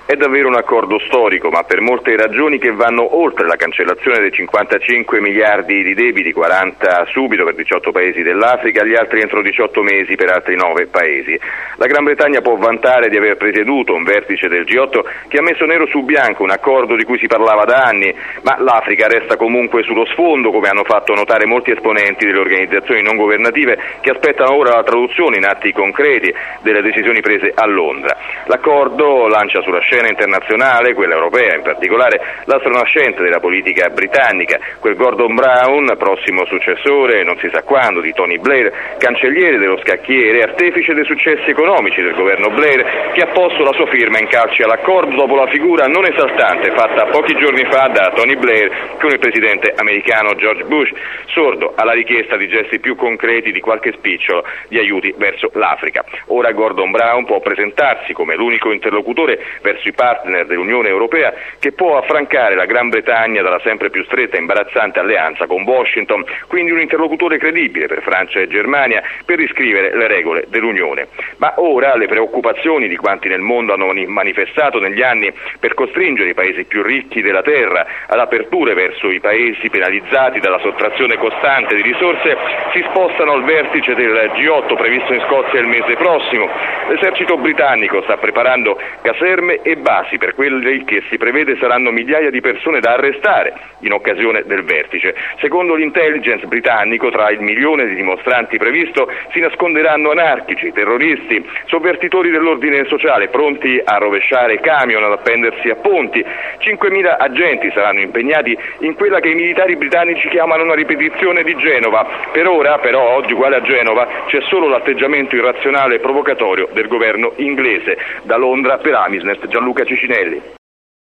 È davvero un accordo storico, ma per molte ragioni che vanno oltre la cancellazione dei 55 miliardi di debiti, 40 subito per 18 paesi dell'Africa, gli altri entro 18 mesi per altri 9 paesi. La Gran Bretagna può vantare di aver presieduto un vertice del G8 che ha messo nero su bianco un accordo di cui si parlava da anni, ma l'Africa resta comunque sullo sfondo, come hanno fatto notare molti esponenti delle organizzazioni non governative che aspettano ora la traduzione in atti concreti delle decisioni prese a Londra. L'accordo lancia sulla scena internazionale, quella europea in particolare, l'astro nascente della politica britannica, quel Gordon Brown, prossimo successore, non si sa quando, di Tony Blair, cancelliere dello scacchiere, artefice dei successi economici del governo Blair, che ha posto la sua firma in calce all'accordo dopo la figura non esaltante fatta pochi giorni fa da Tony Blair con il presidente americano George Bush, sordo alla richiesta di gesti più concreti di qualche spicciolo di aiuti verso l'Africa. Ora Gordon Brown può presentarsi come l'unico interlocutore verso i partner dell'Unione Europea che può affrancare la Gran Bretagna dalla sempre più stretta e imbarazzante alleanza con Washington, quindi un interlocutore credibile per Francia e Germania per riscrivere le regole dell'Unione. Ma ora le preoccupazioni di quanti nel mondo hanno manifestato negli anni per costringere i paesi più ricchi della terra ad aperture verso i paesi penalizzati dalla sottrazione costante di risorse si spostano al vertice del G8 previsto in Scozia il mese prossimo. L'esercito britannico sta preparando caserme e basi per quelli che si prevede saranno migliaia di persone da arrestare in occasione del vertice. Secondo l'intelligence britannico, tra il milione di dimostranti previsto si nasconderanno anarchici, terroristi, sovvertitori dell'ordine sociale pronti a rovesciare camion, ad appendersi a ponti. 5.000 agenti saranno impegnati in quella che i militari britannici chiamano una ripetizione di Genova. Per ora, però, oggi uguale a Genova, c'è solo l'atteggiamento irrazionale e provocatorio del governo inglese. Da Londra per Amisnet, Gianluca Cicinelli.